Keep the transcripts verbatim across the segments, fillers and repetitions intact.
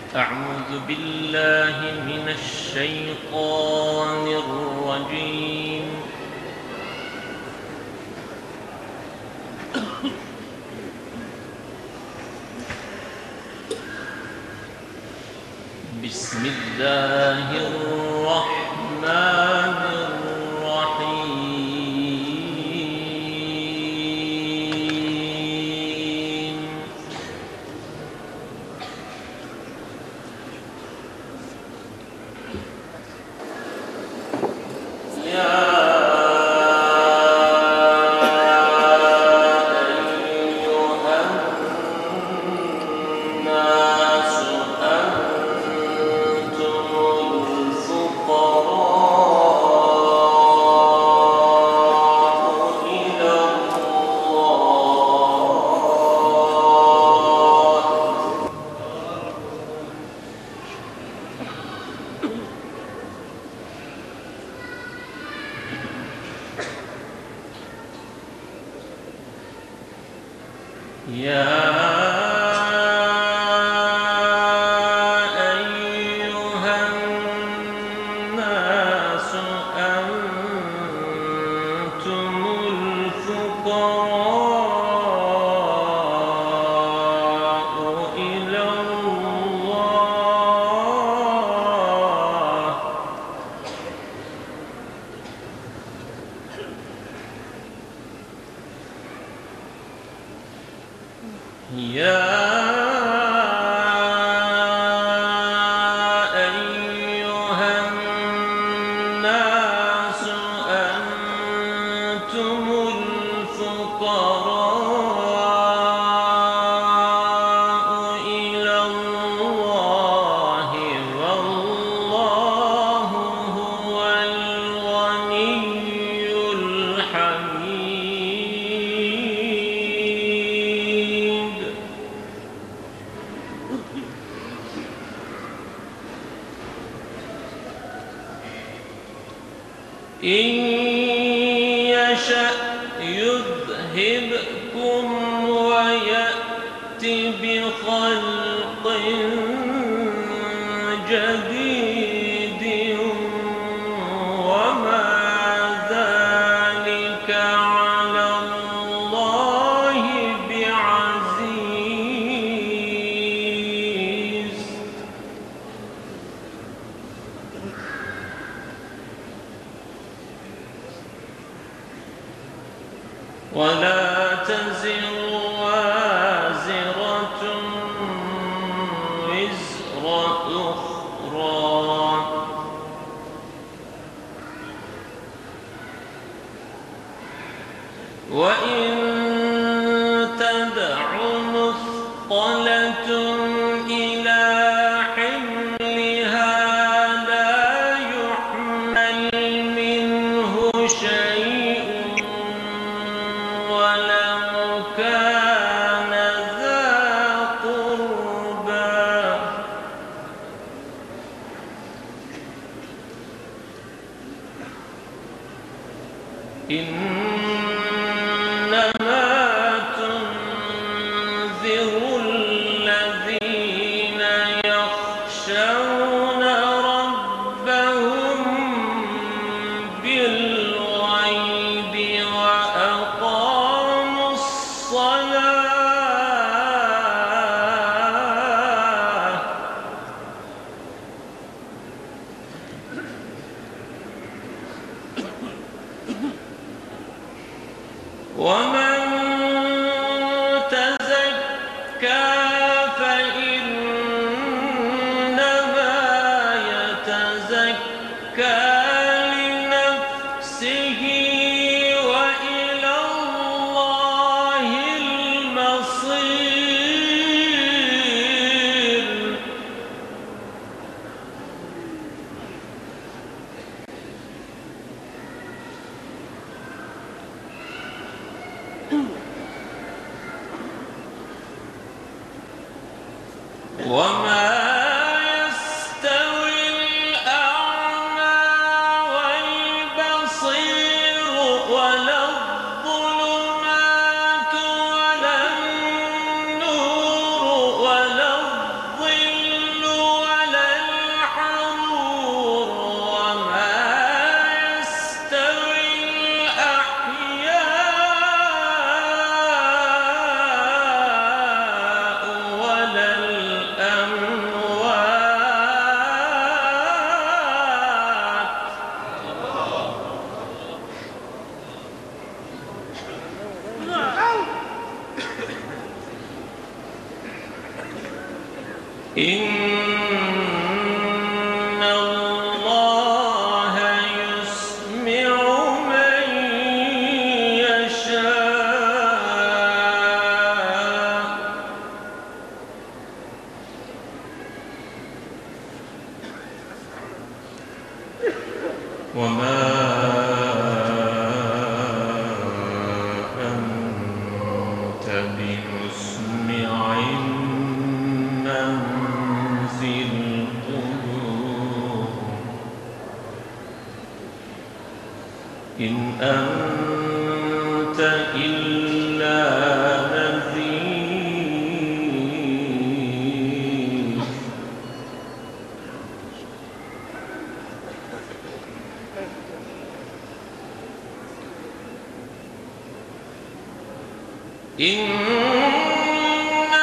أعوذ بالله من الشيطان الرجيم. بسم الله الرحمن الرحيم. يا يا أيها الناس أنتم الفقراء إلى الله. يا أيها الناس أنتم الفقراء إلى الله والله هو الغني الحميد. إن يشأ يذهبكم ويأت بخلق جديد وما ذلك على الله بعزيز. ولا تزر وازرة وزر أخرى وإن تدع مثقلة إلى حملها لا يحمل منه شيء ولو كان ذا قربى. إنما تنذر الذين يخشون ربهم بالغيب وأقاموا الصلاة. ومن تزكى فإنما يتزكى لنفسه وإلى الله المصير. وما يستوي الأعمى والبصير ولا الظلمات ولا النور ولا الظل إن الله يسمع من يشاء وما أنت بمسمع من في القبور إن أنت إلا نذير إنا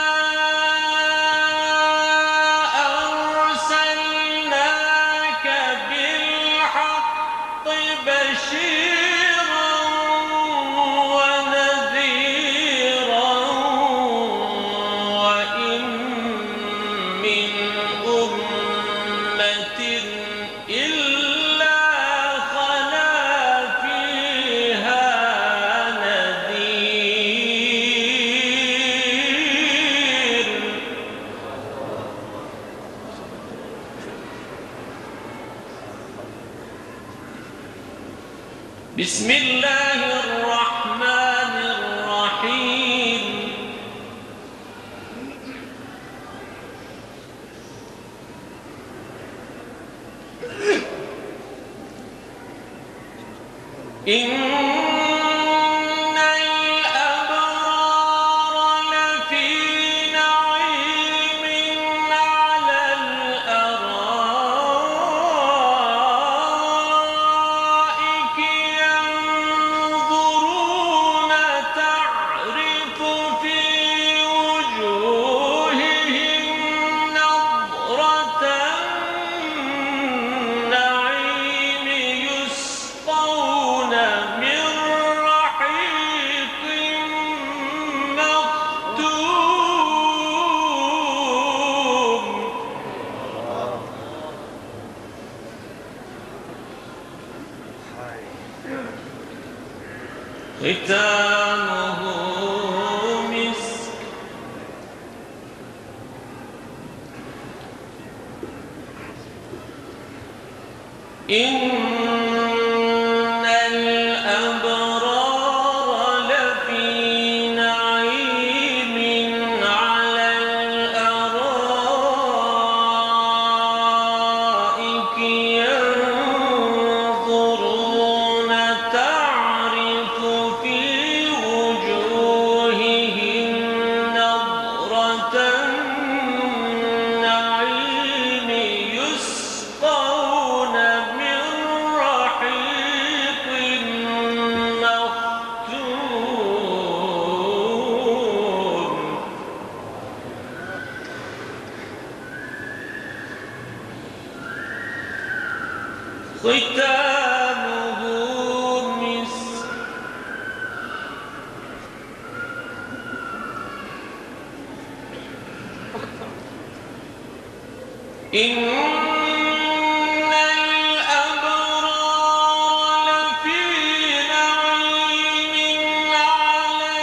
أرسلناك بالحق بشيرا ونذيرا وإن من أمة إلا خلا فيها نذير بسم الله الرحمن الرحيم إن الأبرار لفي نعيم على الأرائك ينظرون تعرف في وجوههم نضرة النعيم يسقون من رحيق مختوم ختامه مسك إن الأبرار لفي نعيم على الأرائك ينظرون تعرف في وجوههم نضرة النعيم يسقون من رحيق مختوم ختامه مسك إن الأبرار لفي نعيم على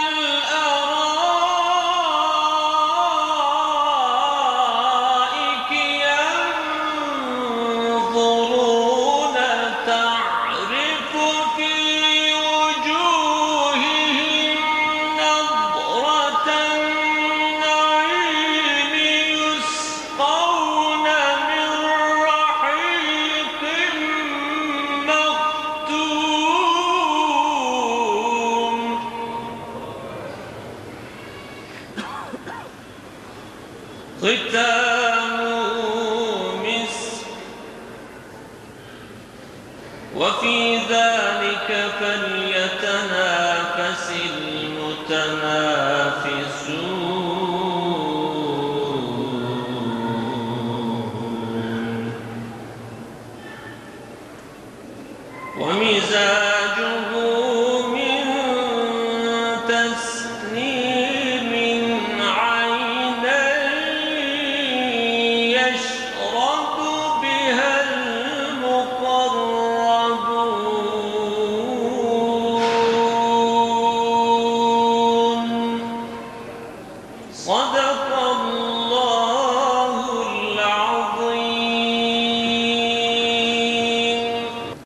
الأرائك ينظرون تعرف في وجوههم نضرة النعيم يسقون من رحيق مختوم ختامه مسك وفي ذلك فليتنافس المتنافسون ومزاجه من تسنيم